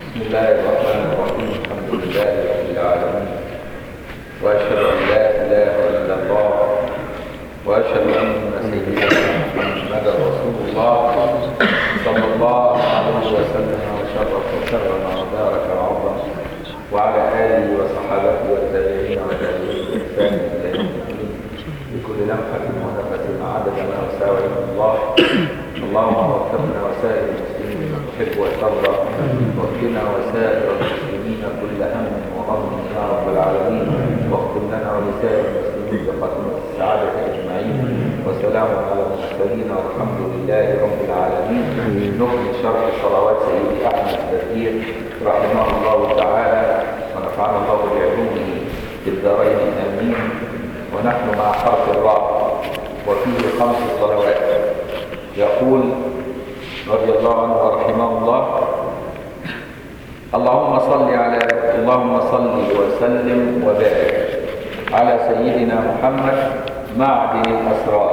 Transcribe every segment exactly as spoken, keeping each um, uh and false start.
بسم الله الرحمن الرحيم. الحمد لله رب العالمين، واشهد ان لا اله الا الله، واشهد ان سيدنا محمدا رسول الله صلى الله عليه وسلم وشرف وكرم وبارك وعظم، وعلى اله وصحابته والتابعين والتابعين باحسان الى يوم الدين، بكل لمحه ونفس عدد ما وسع علم الله. اللهم وفقنا وسائر المسلمين لما تحب وترضى، واهدنا وسائر المسلمين كل هم وغم يا رب العالمين، واختم لنا ولسائر المسلمين بختمة السعادة اجمعين، وسلام على المرسلين والحمد لله رب العالمين. نكمل شرح صلوات سيدي احمد التدبير رحمه الله تعالى، ونفعنا الله بعلومه في الدارين امين. ونحن مع حرف الراء وفيه خمس صلوات. يقول رضي الله عنه ورحمه الله: اللهم صل على اللهم صل وسلم وبارك على سيدنا محمد معدن الاسرار،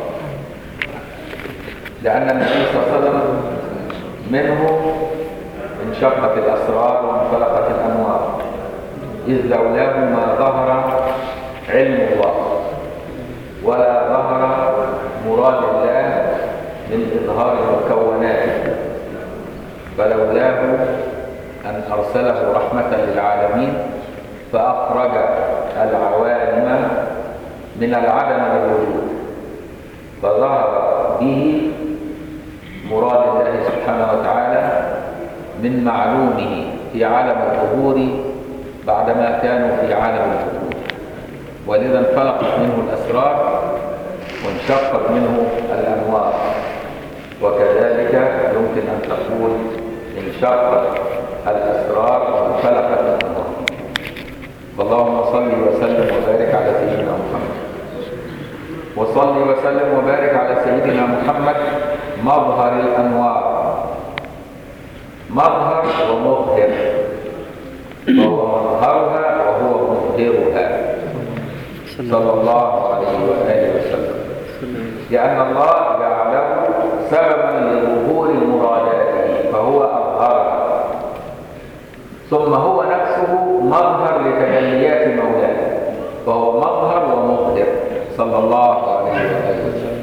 لان النبي صلى الله عليه وسلم منه انشقت الاسرار وانفلقت الانوار، اذ لولاه ما ظهر علم الله ولا ظهر مراد الله من إظهار المكونات، فلولاه أن أرسله رحمة للعالمين فأخرج العوالم من العدم للوجود، فظهر به مراد الله سبحانه وتعالى من معلومه في عالم الظهور بعدما كانوا في عالم الظهور، ولذا انفلقت منه الأسرار وانشقت منه الأنوار. وكذلك يمكن أن تقول انشقت الأسرار وانفلقت الأنوار. فاللهم صل وسلم وبارك على سيدنا محمد. وصل وسلم وبارك على سيدنا محمد مظهر الأنوار، مظهر ومظهر، فهو مظهرها وهو مظهرها صلى الله عليه وآله وسلم، لأن الله جعله سببا لظهور مراداته فهو أظهرها، ثم هو نفسه مظهر لتجليات مولاه فهو مظهر ومظهر صلى الله عليه وآله وسلم.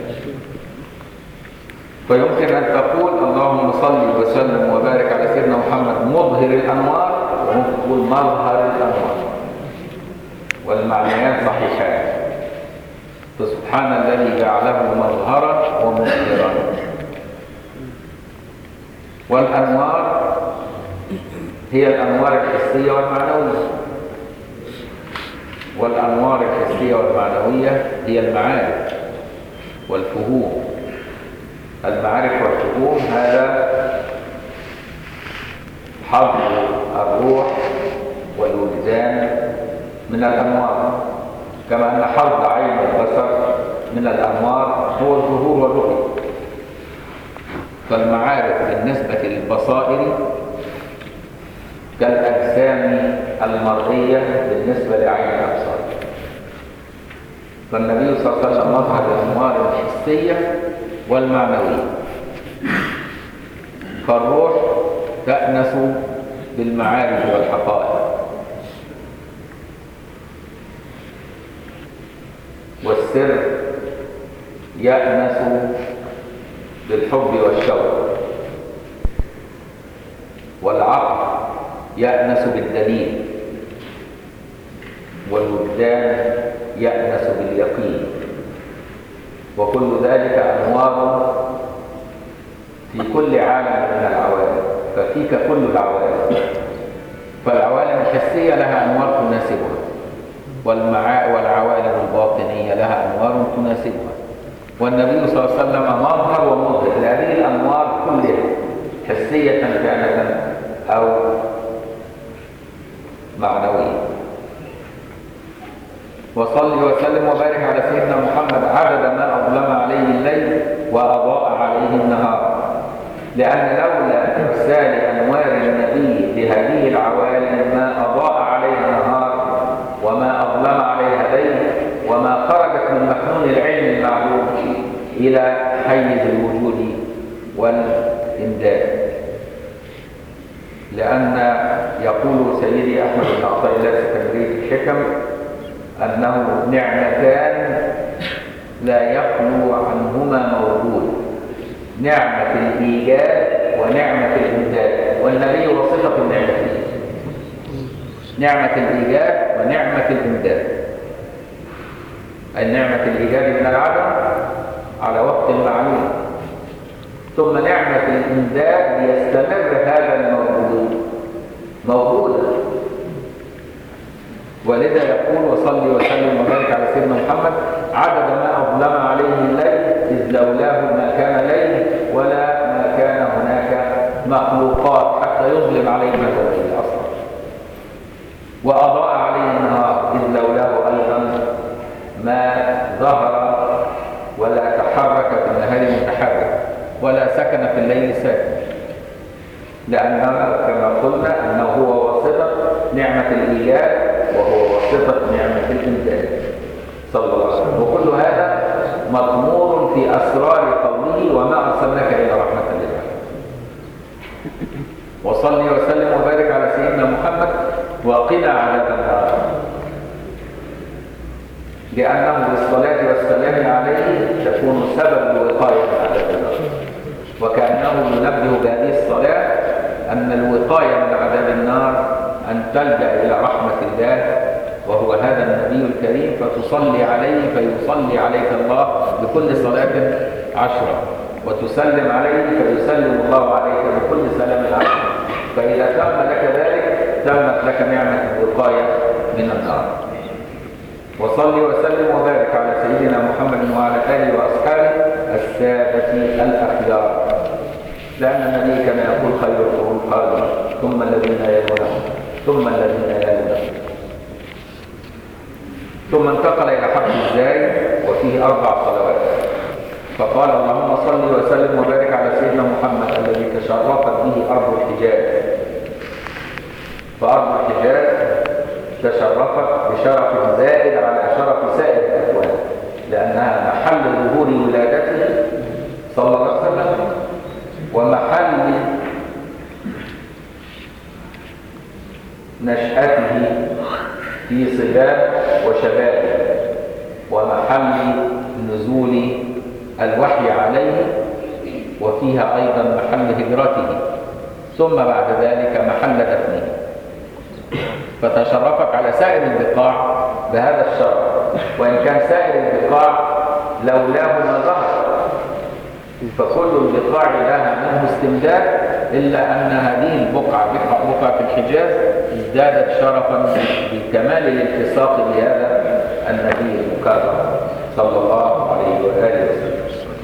فيمكن أن تقول اللهم صل وسلم وبارك على سيدنا محمد مظهر الأنوار، وممكن تقول مظهر الأنوار، والمعنيان صحيحان. فسبحان الذي جعله مظهرا ومظهرا. والأنوار هي الأنوار الحسية والمعنوية، والأنوار الحسية والمعنوية هي المعارف والفهوم. المعارف والفهوم هذا حظ الروح والوجدان من الأنوار، كما أن حظ عين البصر من الأنوار هو الظهور والرؤية. فالمعارف بالنسبة للبصائر كالأجسام المرئية بالنسبة لعين الأبصار. فالنبي صلى الله عليه وسلم مظهر الأنوار الحسية والمعنوية. فالروح تأنس بالمعارف والحقائق، والسر يأنس بالحب والشوق، والعقل يأنس بالدليل، والوجدان يأنس باليقين. وكل ذلك أنوار في كل عالم من العوالم، ففيك كل العوالم. فالعوالم الحسية لها أنوار تناسبها، والعوالم الباطنية لها أنوار تناسبها. والنبي صلى الله عليه وسلم مظهر ومظهر لهذه الأنوار كلها، حسية كانت أو معنوية. وصل وسلم وبارك على سيدنا محمد عدد ما أظلم عليه الليل وأضاء عليه النهار، لأن لولا إرسال أنوار النبي لهذه العوالم ما أضاء عليها النهار وما أظلم عليها ليل، وما خرجت من مكنون العلم المعلوم إلى حيز الوجود والإمداد. لأن يقول سيدي أحمد بن عطاء الله في تجريد الحكم أنه نعمتان لا يخلو عنهما موجود، نعمة الإيجاد ونعمة الإمداد، والنبي وصفة النعمتين، نعمة الإيجاد ونعمة الإمداد. النعمة الإيجاد من العدم على وقت معلوم، ثم نعمة الإمداد ليستمر هذا الموجود موجودا. ولذا يقول وصلي وسلم وبارك على سيدنا محمد عدد ما أظلم عليه الليل إذ لولاه ما كان ليل ولا ما كان هناك مخلوقات حتى يظلم عليه ما هو الليل أصلا، وأضاء عليه النهار إذ لولاه أيضا ما ظهر ولا تحرك في النهار متحرك ولا سكن في الليل ساكن، لأننا كما قلنا أنه هو واسطة نعمة الإيجاد وهو واسطة نعمة الإمداد صلى الله عليه وسلم. وكل هذا مطمور في أسرار قوله وما أرسلناك إلا رحمة للعالمين. وصلي وسلم وبارك على سيدنا محمد وقنا عذاب النار، لأنه بالصلاة والسلام عليه تكون سبب الوقاية من عذاب النار، وكأنه ينبه بهذه الصلاة أن الوقاية من عذاب النار أن تلجأ إلى رحمة الله وهو هذا النبي الكريم، فتصلي عليه فيصلي عليك الله بكل صلاة عشرة، وتسلم عليه فيسلم الله عليك بكل سلام عشرة. فإذا تم لك ذلك تمت لك نعمة الوقاية من النار. وصلي وسلم وبارك على سيدنا محمد وعلى آله وأصحابه السادة الأخيار، لأن النبي كما يقول خير القرون قرني ثم الذين يلونهم ثم الذين يلونهم. ثم انتقل إلى حق الزاي وفيه أربع صلوات، فقال اللهم صل وسلم وبارك على سيدنا محمد الذي تشرفت به أرض الحجاز. فأرض الحجاز تشرفت بشرف زائد على شرف سائر الأكوان، لأنها محل ظهور ولادته صلى الله عليه وسلم ومحل نشأته في صباه وشبابه ومحل نزول الوحي عليه، وفيها أيضا محل هجرته، ثم بعد ذلك محل دفنه. فتشرفت على سائر البقاع بهذا الشرف، وإن كان سائر البقاع لولاه ما ظهر، فكل البقاع لها منه استمداد، إلا أن هذه البقعة بقعة في الحجاز ازدادت شرفا بكمال الالتصاق بهذا النبي المكرم صلى الله عليه وآله وسلم.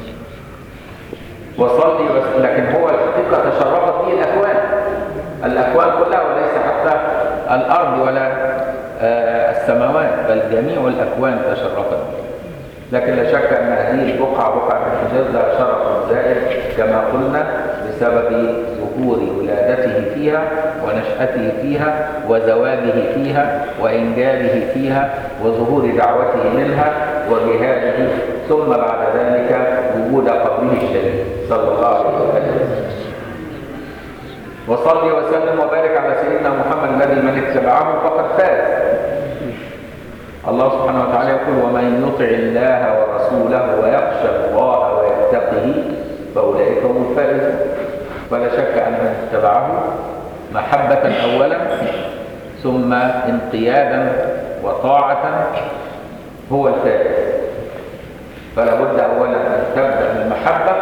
وصلي وسلم، لكن هو الحقيقة تشرفت به الأكوان الأكوان كلها، وليس حتى الأرض ولا آه السماوات، بل جميع الأكوان تشرفت به. لكن لا شك أن هذه البقعة بقعة الحجاز لها شرف زائد كما قلنا بسبب ظهور ولادته فيها ونشأته فيها وزواجه فيها وإنجابه فيها وظهور دعوته منها وجهاده، ثم بعد ذلك وجود قبره الشريف صلى الله عليه وسلم. وصلي وسلم وبارك على سيدنا محمد الذي من اتبعه فقد فاز. الله سبحانه وتعالى يقول ومن يطع الله ورسوله ويخشى الله ويتقه فأولئك هم الفائزون. فلا شك أن من اتبعه محبة أولا ثم انقيادا وطاعة هو الفائز. فلا بد أولا أن تبدأ بالمحبة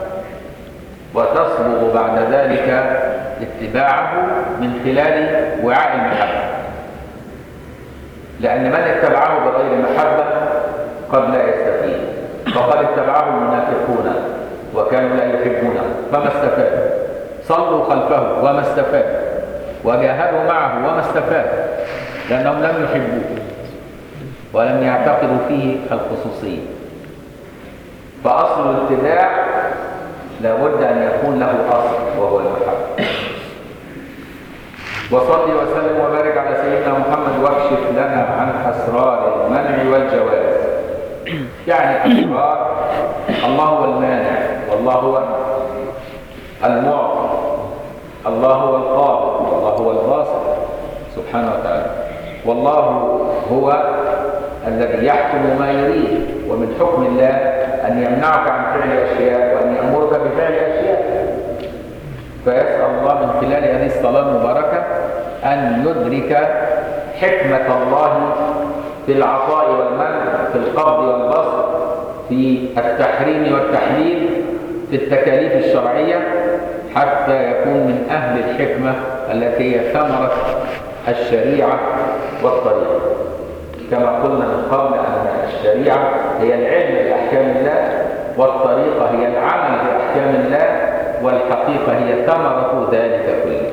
وتصبغ بعد ذلك اتباعه من خلال وعاء المحبة، لأن من اتبعه بغير محبة قد لا يستفيد. فقد اتبعه المنافقون وكانوا لا يحبونه فما استفاد، صلوا خلفه وما استفاد، وجاهدوا معه وما استفاد، لأنهم لم يحبوه ولم يعتقدوا فيه الخصوصية. فأصل الاتباع لابد أن يكون له أصل وهو المحبة. وصلي وسلم وبارك على سيدنا محمد واكشف لنا عن أسرار المنع والجواز. يعني أسرار الله هو المانع، والله هو المعطي، الله هو القابض، سبحانه وتعالى. والله هو الذي يحكم ما يريد، ومن حكم الله أن يمنعك عن فعل أشياء وأن يأمرك بفعل أشياء. فيسأل الله من خلال هذه الصلاة المباركة أن يدرك حكمة الله في العطاء والمنع، في القبض والبسط، في التحريم والتحليل، في التكاليف الشرعية، حتى يكون من أهل الحكمة التي هي ثمرة الشريعة والطريقة. كما قلنا من قبل أن الشريعة هي العلم بأحكام الله، والطريقة هي العمل بأحكام الله، والحقيقة هي ثمرة ذلك كله.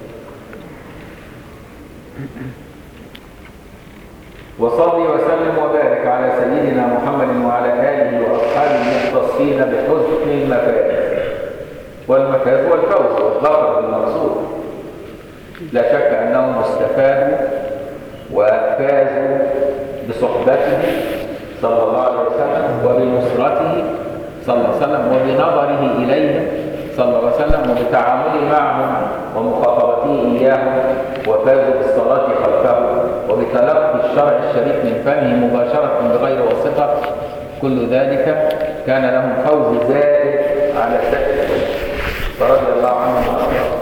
وصلي وسلم وبارك على سيدنا محمد وعلى آله وأصحابه المختصين بحسن المفاز. والمفاز هو الفوز والظفر بالمقصود. لا شك أنهم استفادوا وفازوا بصحبته صلى الله عليه وسلم، وبنصرته صلى الله عليه وسلم، وبنظره إليهم صلى الله عليه وسلم، وبتعامله معهم ومخاطبته إياهم، وفازوا بالصلاة خلفه، وبتلقي الشرع الشريف من فمه مباشرة بغير واسطة. كل ذلك كان لهم فوز زائد على سائر فرضي الله عنهم وأرضاهم.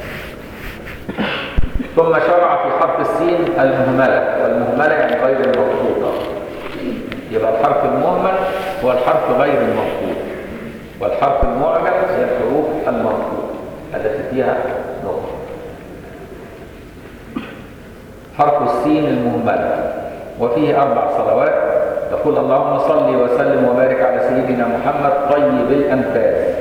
ثم شرع في حرف السين المهملة، والمهملة يعني غير المخطوطة. يبقى الحرف المهمل هو الحرف غير المخطوط، والحرف المعجم هي الحروف المخطوطة التي فيها نقطة. حرف السين المهملة وفيه أربع صلوات. يقول اللهم صل وسلم وبارك على سيدنا محمد طيب الأنفاس.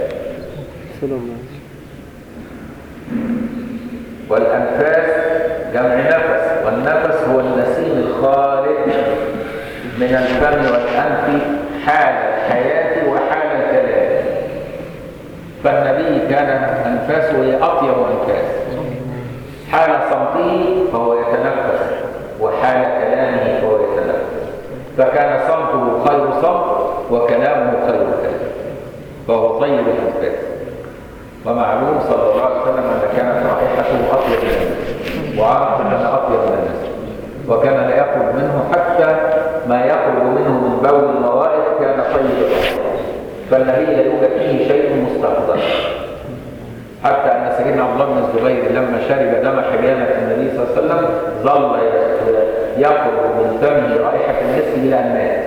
والأنفاس جمع نفس، والنفس هو النسيم الخارج من الفم والأنف حال الحياة وحال الكلام. فالنبي كان أنفاسه هي أطيب أنفاس. حال صمته فهو يتنفس، وحال كلامه فهو يتنفس. فكان صمته خير صمت، وكلامه خير كلام، فهو طيب الأنفاس. ومعلوم صلى الله عليه وسلم أن كانت رائحته أطيب من الناس، وعرف أن أطيب من الناس، وكان لا يخرج منه حتى ما يخرج منه من بول الموائد كان طيب الرائحة. فالنبي لا يوجد فيه شيء مستقذر، حتى أن سيدنا عبد الله بن الزبير لما شرب دم حجامة النبي صلى الله عليه وسلم ظل يخرج من فمه رائحة المسك إلى أن مات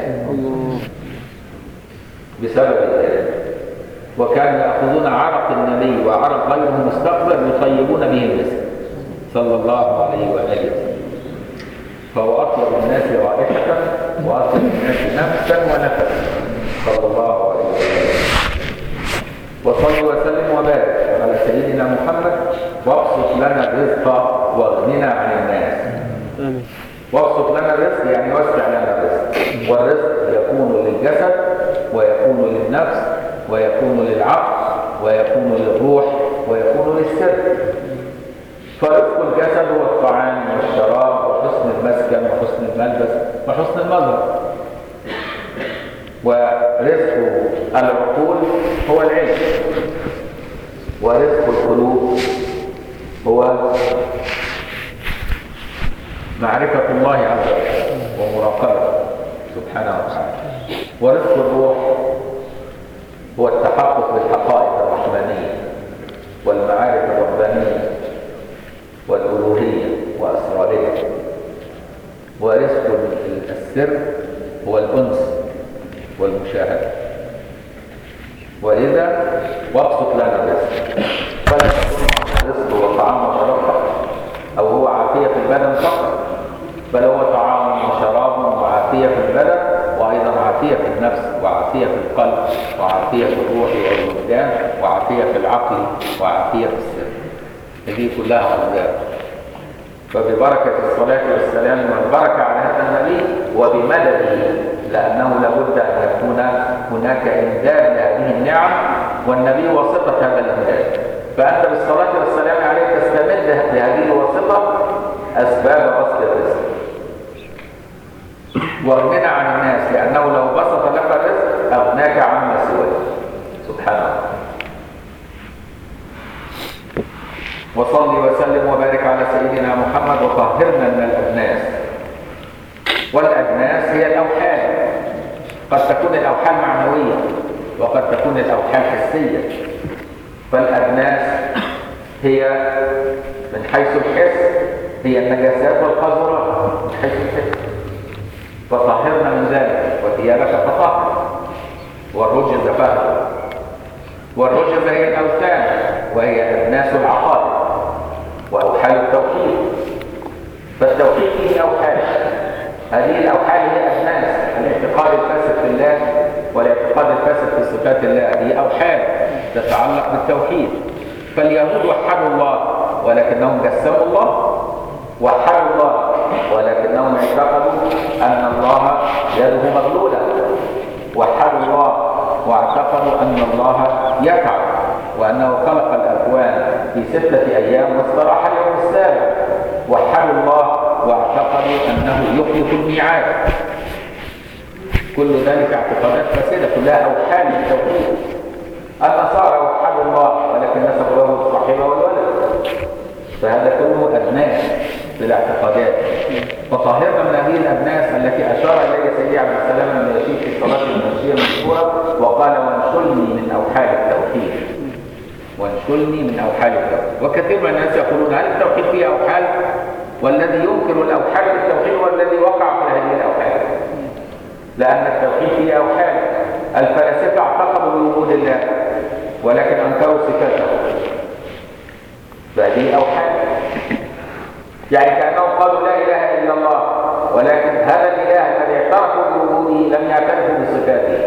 بسبب ذلك. وكانوا يأخذون عرق النبي وعرق غيره مستقبل يطيبون به المسك صلى الله عليه وآله وسلم. فهو أطيب الناس رائحة وأطيب الناس نفسا ونفسا صلى الله عليه وسلم. وصل وسلم وبارك على سيدنا محمد وابسط لنا الرزق واغننا عن الناس. وابسط لنا الرزق يعني وسع لنا الرزق، والرزق يكون للجسد ويكون للنفس ويكون للعقل ويكون للروح ويكون للسر. فرزق الجسد هو الطعام والشراب وحسن المسكن وحسن الملبس وحسن المظهر. ورزق العقول هو العلم. ورزق القلوب هو معرفة الله عز وجل ومراقبته سبحانه وتعالى. ورزق الروح هو التحقق بالحقائق الرحمانية والمعارف الربانية والألوهية وأسرارها. ورزق السر هو الأنس والمشاهدة. ولذا وابسط لنا الرزق، فلا يكون رزق هو طعام وشراب فقط، أو هو عافية في البدن فقط، بل هو طعام وشراب وعافية في البدن، وأيضا عافية في النفس وعافية في القلب وعافية في الروح والوجدان وعافية في العقل وعافية في السر. هذه كلها أسباب. فببركة الصلاة والسلام والبركة على هذا النبي وبمدده، لأنه لابد أن يكون هناك إمداد لهذه النعم، والنبي واسطة هذا الإمداد. فأنت بالصلاة والسلام عليه تستمد بهذه الواسطة أسباب بسط الرزق. واغننا عن الناس، لأنه لو بسط لك الرزق أغناك عما سواه سبحانه. وصلي وسلم وبارك على سيدنا محمد وطهرنا هي الأوحال. قد تكون الأوحال معنوية وقد تكون الأوحال حسية. فالأدناس هي من حيث الحس هي النجاسات والقذرات من حيث الحس، فطهرنا من ذلك وثيابك فطهر والرجز فهر. والرجز هي الأوثان وهي أدناس العقائد وأوحال التوحيد. فالتوحيد فيه أوحال، هذه الأوحال هي أدناس الاعتقاد الفاسد في الله والاعتقاد الفاسد في صفات الله، هي أوحال تتعلق بالتوحيد. فاليهود وحدوا الله ولكنهم جسموا الله، وحدوا الله ولكنهم اعتقدوا أن الله يده مغلولة، وحدوا الله واعتقدوا أن الله يفعل وأنه خلق الأكوان في ستة أيام واستراح اليوم السابع. وحدوا الله واعتقدوا أنه يخلف الميعاد. كل ذلك اعتقادات فاسدة كلها أوحال للتوحيد. النصارى وحدوا الله ولكن نسبوا له الصاحب والولد، فهذا كله أدناس بالاعتقادات. فطهرنا من هذه الأدناس التي أشار إليها سيدي عبد السلام النجاشي في صلاة المنشية المشهورة وقال: وانشلني من أوحال التوحيد، وانشلني من أوحال التوحيد. وكثير من الناس يقولون: هل التوحيد فيه أوحال؟ والذي ينكر الأوحال في التوحيد هو الذي وقع في هذه الأوحال، لأن التوحيد فيه أوحال. الفلاسفة اعتقدوا بوجود الله ولكن أنكروا صفاته، فهذه أوحال. يعني كأنهم قالوا لا إله إلا الله، ولكن هذا الإله الذي اعترفوا بوجوده لم يعترفوا بصفاته.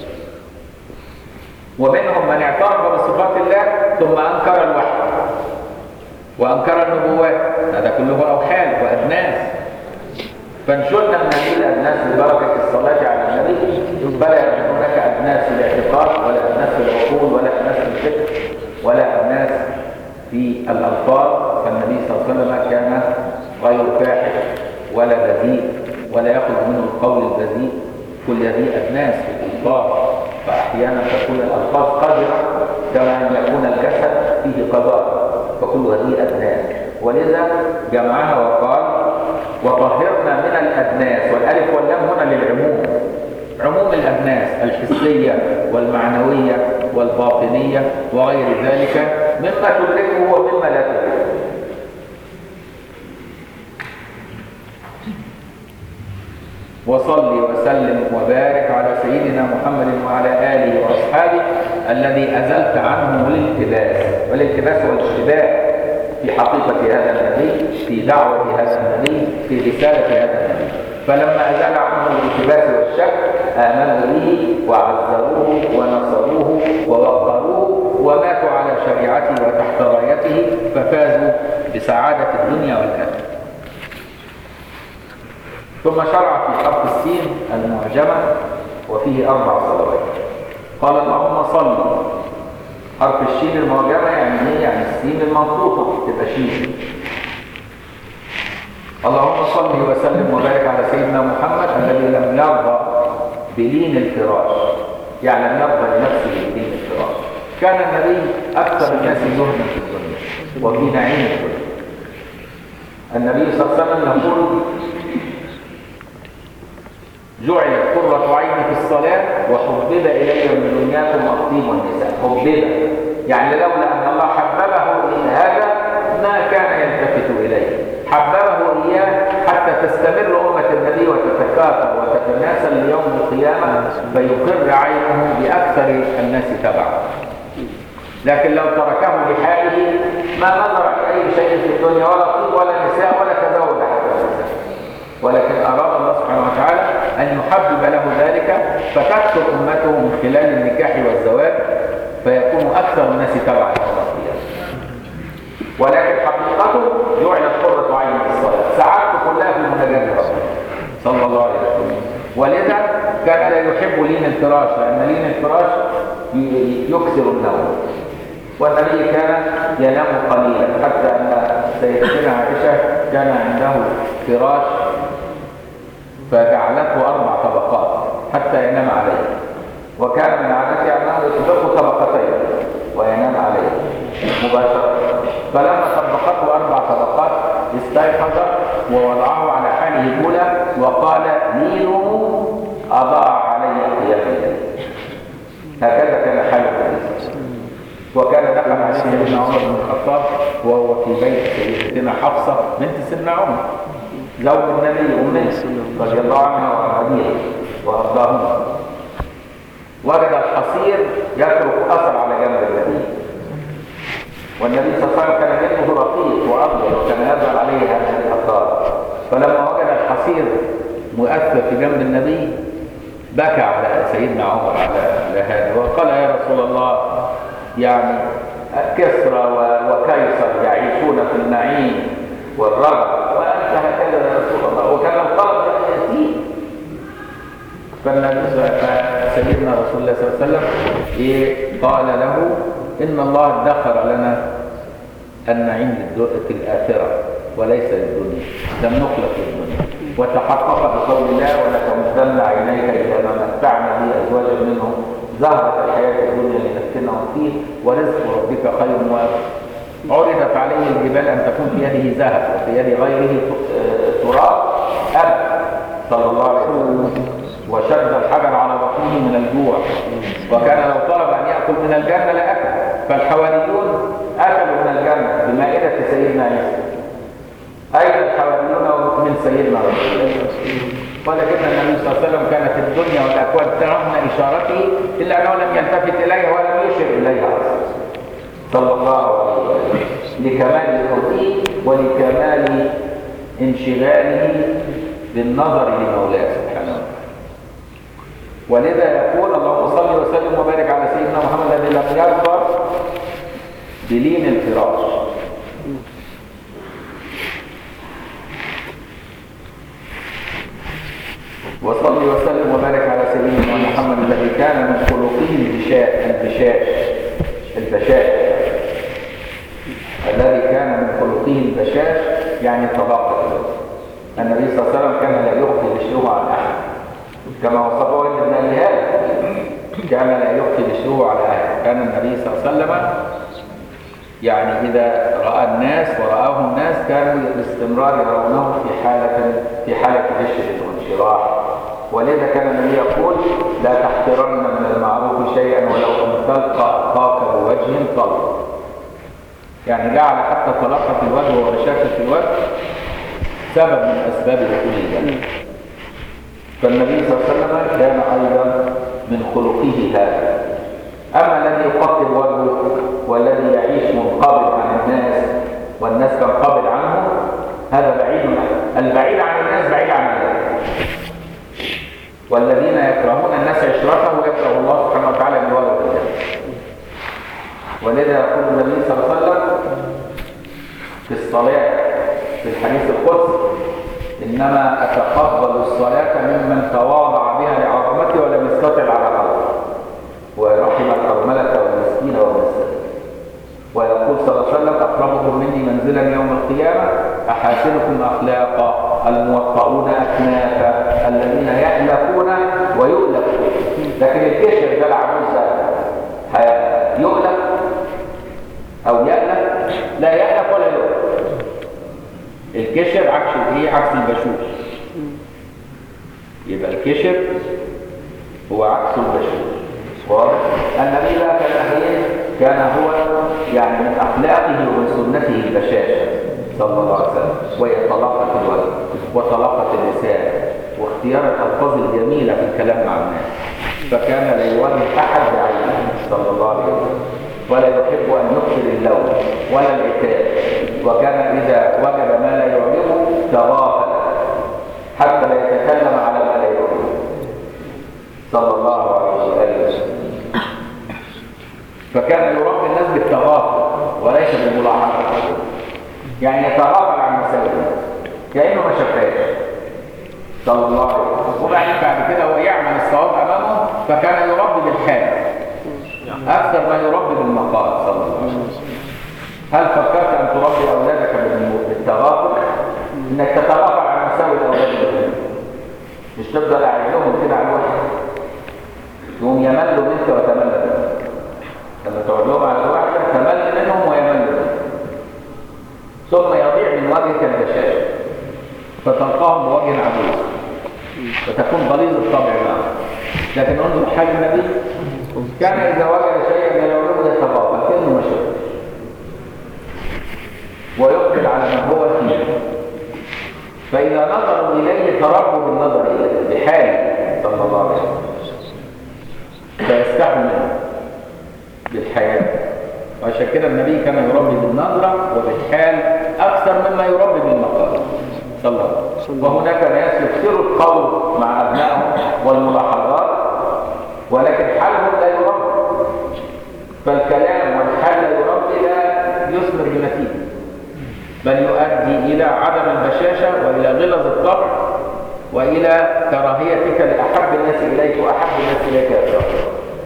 ومنهم من اعترف بصفات الله ثم أنكر الوحي وأنكر النبوات، هذا كله أوحال وأدناس. فانشلنا من هذه الأدناس ببركة الصلاة على النبي. فلا يكون هناك أدناس في الاعتقاد ولا أدناس في العقول ولا أدناس في الفكر ولا أدناس في الألفاظ. فالنبي صلى الله عليه وسلم كان غير فاحش ولا بذيء ولا يخرج منه القول البذيء. كل هذه أدناس في الألفاظ، فأحيانا تكون الألفاظ قذرة كما أن يكون الجسد فيه قذارة، فكل هذه أدناس. ولذا جمعها وقال: وطهرنا من الأدناس. والألف واللام هنا للعموم، عموم الأدناس الحسية والمعنوية والباطنية وغير ذلك مما تدركه ومما لا تدركه. وصلي وسلم وبارك على سيدنا محمد وعلى آله وأصحابه الذي أزلت عنه الالتباس. والالتباس هو الاشتباه في حقيقة هذا النبي، في دعوة هذا النبي، في رسالة هذا النبي. فلما أزال عنه الالتباس والشك آمنوا به وعزروه ونصروه ووقروه وماتوا على شريعته وتحت رايته، ففازوا بسعادة الدنيا والآخرة. ثم شرع في حرف السين المعجمة وفيه أربع صلوات. قال: اللهم صل. حرف الشين المعجمة يعني ايه؟ يعني السين المنطوقة تبقى شين. اللهم صل وسلم وبارك على سيدنا محمد الذي لم يرضى بلين الفراش، يعني لم يرضى لنفسه بلين الفراش. كان النبي أكثر الناس زهدا في الدنيا وفي نعيم الدنيا. النبي صلى الله عليه وسلم يقول: جعلت قرة عيني في الصلاة وحبب إلي من دنياكم الطيب والنساء. حبب يعني لولا أن الله حببه إلى هذا ما كان يلتفت إليه، حببه إياه حتى تستمر أمة النبي وتتكاثر وتتناسل ليوم القيامة فيقر عينه بأكثر الناس تبعا. لكن لو تركه بحاله ما نظر في أي شيء في الدنيا ولا طيب ولا نساء ولا تزوج حتى النساء. ولكن أراد الله سبحانه وتعالى أن يحبب له ذلك فتكثر أمته من خلال النكاح والزواج فيكون أكثر الناس تبعا يوم القيامة. ولكن حقيقته جعلت قرة عين في الصلاة، سعادته كلها في المناجاة بربه صلى الله عليه وسلم. ولذا كان لا يحب لين الفراش، لأن لين الفراش يكثر النوم، والنبي كان ينام قليلا، حتى أن سيدتنا عائشة كان عنده فراش فجعلته أربع طبقات حتى ينام عليه، وكان من عادته أنه يطبق طبقتين وينام عليه مباشرة. فلما طبقته أربع طبقات استيقظ ووضعه على حال نعله الأولى وقال نيله أضاع علي قيام الليل. هكذا كان حال النبي. وكان دخل عليه سيدنا عمر بن الخطاب وهو في بيت سيدتنا حفصة بنت سيدنا عمر زوج النبي أمه رضي الله عنها وعن أبيها وأرضاهما. وجد الحصير يترك أثر على جنب النبي، والنبي صلى الله عليه وسلم كان جلده رقيق وأبيض وكان يظهر عليه هذه الآثار. فلما وجد الحصير مؤثر في جنب النبي بكى على سيدنا عمر على هذا وقال يا رسول الله، يعني كسرى وكيسر يعيشون في النعيم والرغد وأنت هكذا يا رسول الله، وكان الطلب يأتيه. فسيدنا رسول الله صلى الله عليه وسلم قال له إن الله ادخر لنا النعيم الآخرة وليس للدنيا، لم نخلق للدنيا. وتحقق بقول الله ولا تمدن عينيك إلى ما متعنا به أزواجا منهم زهرة الحياة الدنيا لنفتنهم فيه ورزق ربك خير وأبقى. عرضت عليه الجبال أن تكون في يده ذهب وفي يد غيره تراب أب صلى الله عليه وسلم، وشد الحجر على بطنه من الجوع، وكان لو طلب أن يأكل من الجنة لأكل. فالحواريون أكلوا من الجنة بمائدة سيدنا عيسى، أين الحواريون من سيدنا رسول الله. ولكن النبي صلى الله عليه وسلم كانت الدنيا والأكوان ترون إشارته إلا أنه لم يلتفت إليها ولم يشر إليها صلى الله عليه وسلم لكمال حبه ولكمال انشغاله بالنظر لمولاه سبحانه وتعالى. ولذا يقول اللهم صل وسلم وبارك على سيدنا محمد الذي لم يرضى بلين الفراش. وصل وسلم وبارك على سيدنا محمد الذي كان من خلقه البشاء البشاء البشاء الذي كان من خلقه البشاء يعني طبقه. النبي صلى الله عليه وسلم كان لا يخفي بشره عن احد كما وصفه ابن الهاد، كان لا يخفي بشره على احد. كان النبي صلى الله عليه وسلم يعني اذا راى الناس ورآه الناس كانوا باستمرار يرونه في حاله في حاله بشر وانشراح. ولذا كان النبي يقول لا تحقرن من المعروف شيئا ولو ان تلقى اخاك بوجه طلق. يعني جعل حتى طلاقه الوجه وبشاشه الوجه سبب من اسباب دخول الجنه. فالنبي صلى الله عليه وسلم كان ايضا من خلقه هذا. اما الذي يقبل وجهه والذي يعيش منقبض عن الناس والناس تنقبض عنه هذا بعيد عنه. البعيد عن الناس بعيد عن الله. والذين يكرهون الناس عشرته يكره الله سبحانه وتعالى بوجه الجنه. ولذا يقول النبي صلى الله عليه وسلم في الصلاه في الحديث القدسي انما اتقبل الصلاه ممن تواضع بها لعظمتي ولم يستطع على قلبه ورحم الارمله والمسكين وابن السبيل. ويقول صلى الله عليه وسلم اقربكم مني منزلا يوم القيامه احاسنكم اخلاقا الموطؤون اكنافا الذين يألفون ويؤلفون. لكن الكشر ده العجوز ده يؤلف او يألف؟ لا يألف ولا يؤلف. الكشر عكس ايه؟ عكس البشوش. يبقى الكشر هو عكس البشوش. واضح؟ النبي بقى كان ايه؟ كان هو يعني من اخلاقه ومن سنته البشاشه صلى الله عليه وسلم، وهي طلاقه الوجه وطلاقه اللسان واختيار الالفاظ الجميله في الكلام مع الناس. فكان لا يواجه احد بعينه صلى الله عليه وسلم، ولا يحب ان يكثر اللوم ولا العتاب. وكان اذا وجد ما لا يعجبه تغافل حتى لا يتكلم على ما لا يعجبه صلى الله عليه وسلم. فكان يربي الناس بالتغافل وليس بالملاحظه، يعني يتغافل عن مساوئه كانه ما شافهاش صلى الله عليه وسلم. وبعدين بعد كده هو يعمل الصواب امامه، فكان يربي بالحال اكثر ما يربي بالمقال صلى الله عليه وسلم. هل فكرت ان تربي اولادك بالتغافل؟ انك تتغافل عن مساوئ اولادك، مش تفضل قاعد لهم كده على الواحد يقوم يملوا منك وتمل منك. لما تقعد لهم على الواحد تمل منهم ويمل منهم، ثم يضيع من وجهك البشاشة. فتلقاهم بوجه عبوس فتكون غليظ الطبع معه. لكن انظر حال النبي، كان اذا وجد شيئا لا يعلمه يتغافل كانه مشهور ويقبل على ما هو فيه، فاذا نظروا اليه تربوا بالنظر اليه بحاله صلى الله عليه وسلم فيستحوا منه بالحياه. وعشان كده النبي كان يربي بالنظره وبالحال اكثر مما يربي بالمقال صلى الله عليه وسلم. وهناك ناس يكثروا القول مع ابنائهم والملاحظات ولكن حالهم لا يربي، فالكلام والحال لا يربي لا يثمر بنتيجه، بل يؤدي الى عدم البشاشه والى غلظ الطبع والى كراهيتك لاحب الناس اليك واحب الناس اليك يا رب.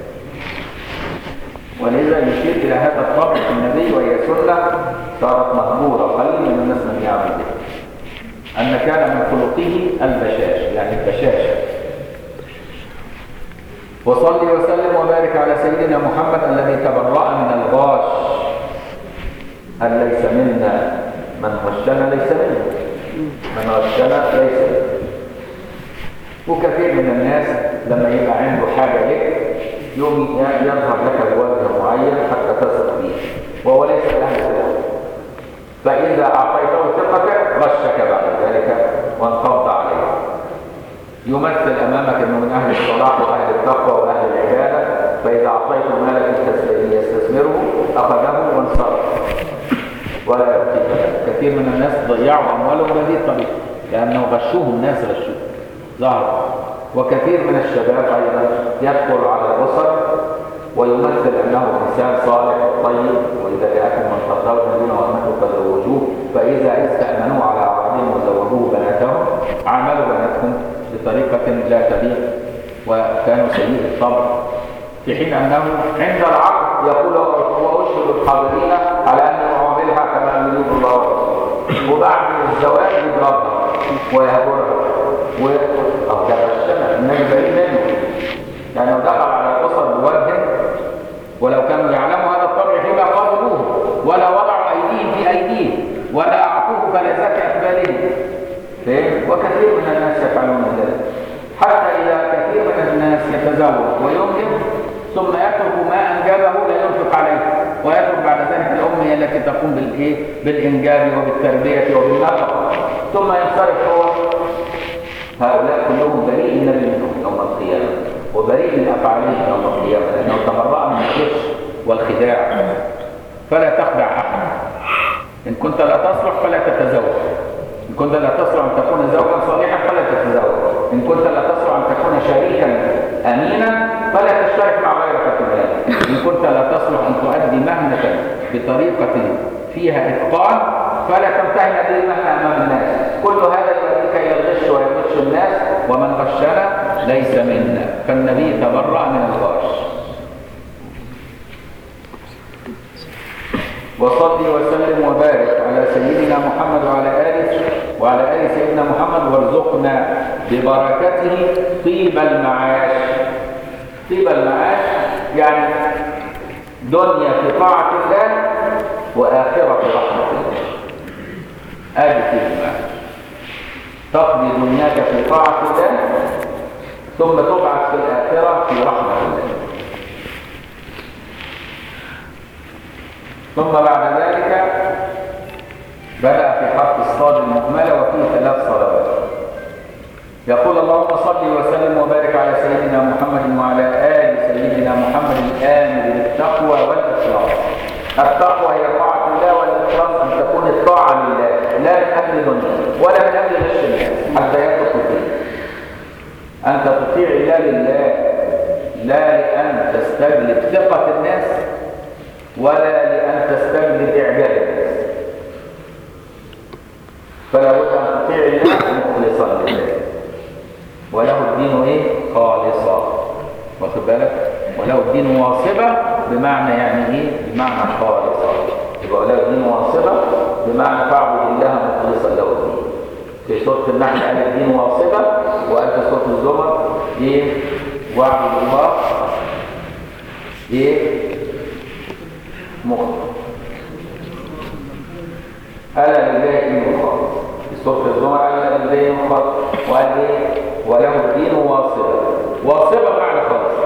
ولذا يشير الى هذا الطبع في النبي وهي سنه صارت مهجوره قليل من الناس من يعمل بها، ان كان من خلقه البشاش يعني البشاشه. وصلي وسلم وبارك على سيدنا محمد الذي تبرأ من الغاش، أن ليس منا من غشنا ليس منا، من غشنا ليس منا. وكثير من الناس لما يبقى عنده حاجة لك يوم يظهر لك بوجه معين حتى تثق به وهو ليس له ثقة، فإذا أعطيته ثقتك غشك بعد ذلك وانقض عليه. يمثل أمامك أنه من أهل الصلاح وأهل التقوى وأهل العبادة، فإذا أعطيته مالك يستثمره أخذه وانصرف ولا يعطيك. كثير من الناس ضيعوا أموالهم بهذه الطريقة لأنه غشوهم الناس غشوه ظهر. وكثير من الشباب أيضا يدخل على الأسر ويمثل أنه إنسان صالح وطيب، وإذا جاءكم من ترضون دونه وأنه فزوجوه، فإذا استأمنوا على عقدهم وزوجوه بناتهم عملوا بناتهم بطريقة لا تليق وكانوا سيئي الطبع، في حين أنه عند العقد يقول وأشهد الحاضرين على أنه أعملها كما يريد الله ورسوله، وبعد الزواج يضربها ويهجرها وأه ده غشنا النبي بريء منه، يعني لو دخل على الأسر بوجه ولو كانوا يعلموا هذا الطبع فيما قبلوه ولا وضعوا أيديهم في أيديه ولا أعطوه فلذات أقبالهم. وكثير من الناس يفعلون ذلك، حتى إذا كثير من الناس يتزوج وينجب ثم يترك ما أنجبه لا ينفق عليه، ويترك بعد ذلك الأم هي التي تقوم بالإيه؟ بالإنجاب وبالتربية وبالنفقة، ثم ينصرف هو. هؤلاء كلهم بريء النبي منهم يوم القيامة وبريء من أفعالهم يوم القيامة، لأنه تبرأ من الغش والخداع. فلا تخدع أحد. إن كنت لا تصلح فلا تتزوج، إن كنت لا تصلح أن تكون زوجا صالحا فلا تتزوج، إن كنت لا تصلح أن تكون شريكا أمينا فلا تشترك مع غيرك في المال، إن كنت لا تصلح أن تؤدي مهنة بطريقة فيها إتقان فلا تمتهن هذه المهنة أمام الناس. كل هذا يؤديك إلى الغش ويغش الناس، ومن غشنا ليس منا. فالنبي تبرأ من الغش. وصلي وسلم وبارك على سيدنا محمد وعلى آله وعلى آل سيدنا محمد، وارزقنا ببركته طيب المعاش. طيب المعاش يعني دنيا في طاعة الله وآخرة في رحمة الله. آدي طيب المعاش، تقضي دنياك في طاعة الله ثم تبعث في الآخرة في رحمة الله. ثم بعد ذلك بدأ في حرف الصاد المهملة وفيه ثلاث صلوات. يقول اللهم صل وسلم وبارك على سيدنا محمد وعلى آل سيدنا محمد الآمر بالتقوى والإخلاص. التقوى هي طاعة الله، والإخلاص أن تكون الطاعة لله لا من أجل دنيا ولا من أجل غش الناس حتى يدخل فيه. أنت تطيع الله لله لا لأن تستجلب ثقة الناس ولا لأن تستجلب إعجاب الناس، فلا بد أن تطيع الله مخلصا لله، وله الدين إيه؟ خالصا. واخد بالك؟ وله الدين واصبة بمعنى يعني إيه؟ بمعنى خالصا. يبقى له الدين واصبة بمعنى فاعبد الله مخلصا له الدين. في سورة النحل قال الدين واصبة، وقال في سورة الزمر إيه؟ واعبد الله إيه؟ مخلص. ألا لله دين الخالص. في سورة الزمر قال الدين خط وقال ايه وله الدين واصبة. واصبة معنى خالص.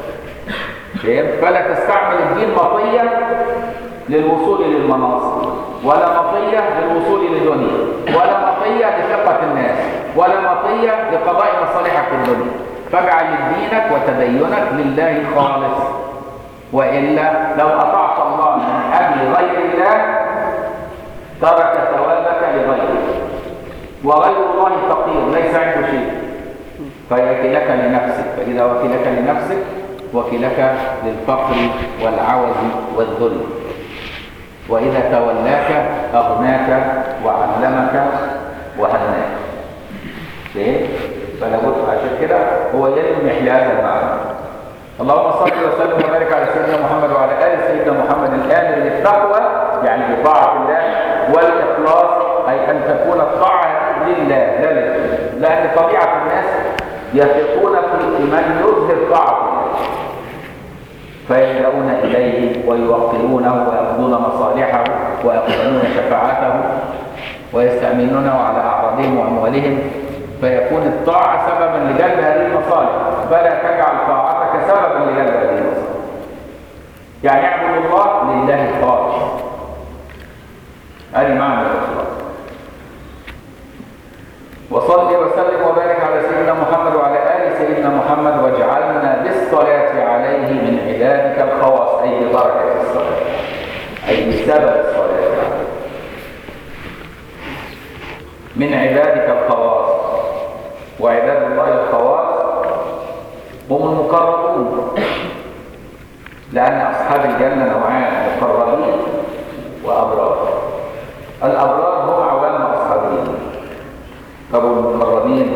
فلا تستعمل الدين مطية للوصول للمناصب، ولا مطية للوصول للدنيا، ولا مطية لثقة الناس، ولا مطية لقضاء مصالحك في الدنيا. فاجعل دينك وتدينك لله خالص، وإلا لو أطعت الله من أجل غير الله ترك ثوابك لغيره، وغير الله فقير ليس عنده شيء فيكلك لنفسك، فإذا وكلك لنفسك وكلك للفقر والعوز والذل، وإذا تولاك أغناك وعلمك وهناك. ليه؟ فلا بد عشان كده هو يلم هذا المعنى. اللهم صل وسلم وبارك على سيدنا محمد وعلى آل سيدنا محمد الآمر بالتقوى يعني بطاعة الله، والإخلاص أي أن تكون الطاعة لله لا لله، لأن طبيعة الناس يثقون في من يظهر طاعة الله فيلجؤون إليه ويوقرونه ويأخذون مصالحه ويقبلون شفاعته ويستأمنونه على أعراضهم وأموالهم، فيكون الطاعة سببا لجلب هذه المصالح، فلا تجعل طاعتك سببا لجلب هذه المصالح. يعني اعبد الله لله خالص. هذه معنى الإخلاص. وصل وسلم وبارك على سيدنا محمد وعلى آل سيدنا محمد واجعلنا بالصلاة عليه من عبادك الخواص، أي ببركة الصلاة، أي بسبب الصلاة عليه من عبادك الخواص. وعباد الله الخواص هم المقربون، لأن أصحاب الجنة نوعان مقربين وأبرار. الأبرار هم عوام أصحاب الجنة. طب المقربين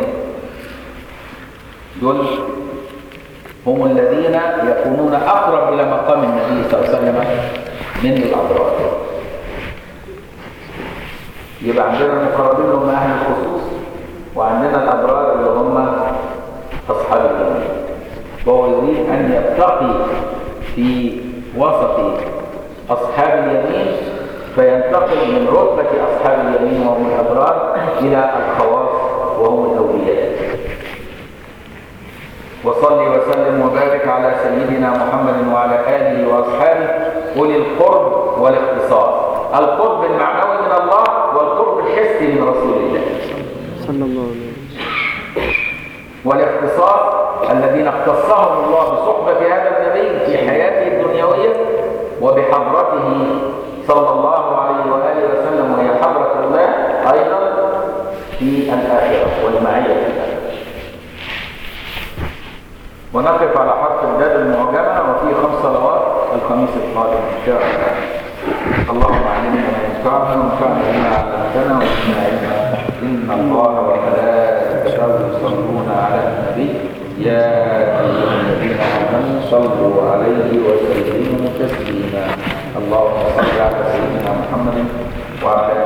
دول هم الذين يكونون أقرب إلى مقام النبي صلى الله عليه وسلم من الأبرار. يبقى عندنا المقربين هم أهل الخصوص، وعندنا الأبرار اللي هم أصحاب اليمين. وهو يريد أن يرتقي في وسط أصحاب اليمين فينتقل من رتبة أصحاب اليمين وهم الأبرار إلى الخواص وهم الأولياء. وصل وسلم وبارك على سيدنا محمد وعلى آله وأصحابه أولي القرب والاختصاص. القرب المعنوي من الله والقرب الحسي من رسول الله صلى الله عليه وسلم، والاختصاص الذين اختصهم الله بصحبة هذا النبي في حياته الدنيوية وبحضرته صلى الله عليه وآله وسلم، وهي حضرة الله أيضا في الآخرة والمعية في الآخرة. ونقف على حرف الدال المعجمة وفي خمس صلوات الخميس القادم إن شاء الله. اللهم علمنا ما ينفعنا وانفعنا بما علمتنا وزدنا علما. إن الله وملائكته يصلون على النبي يا أيها الذين آمنوا صلوا عليه وسلموا تسليما. اللهم صل على سيدنا محمد وعلى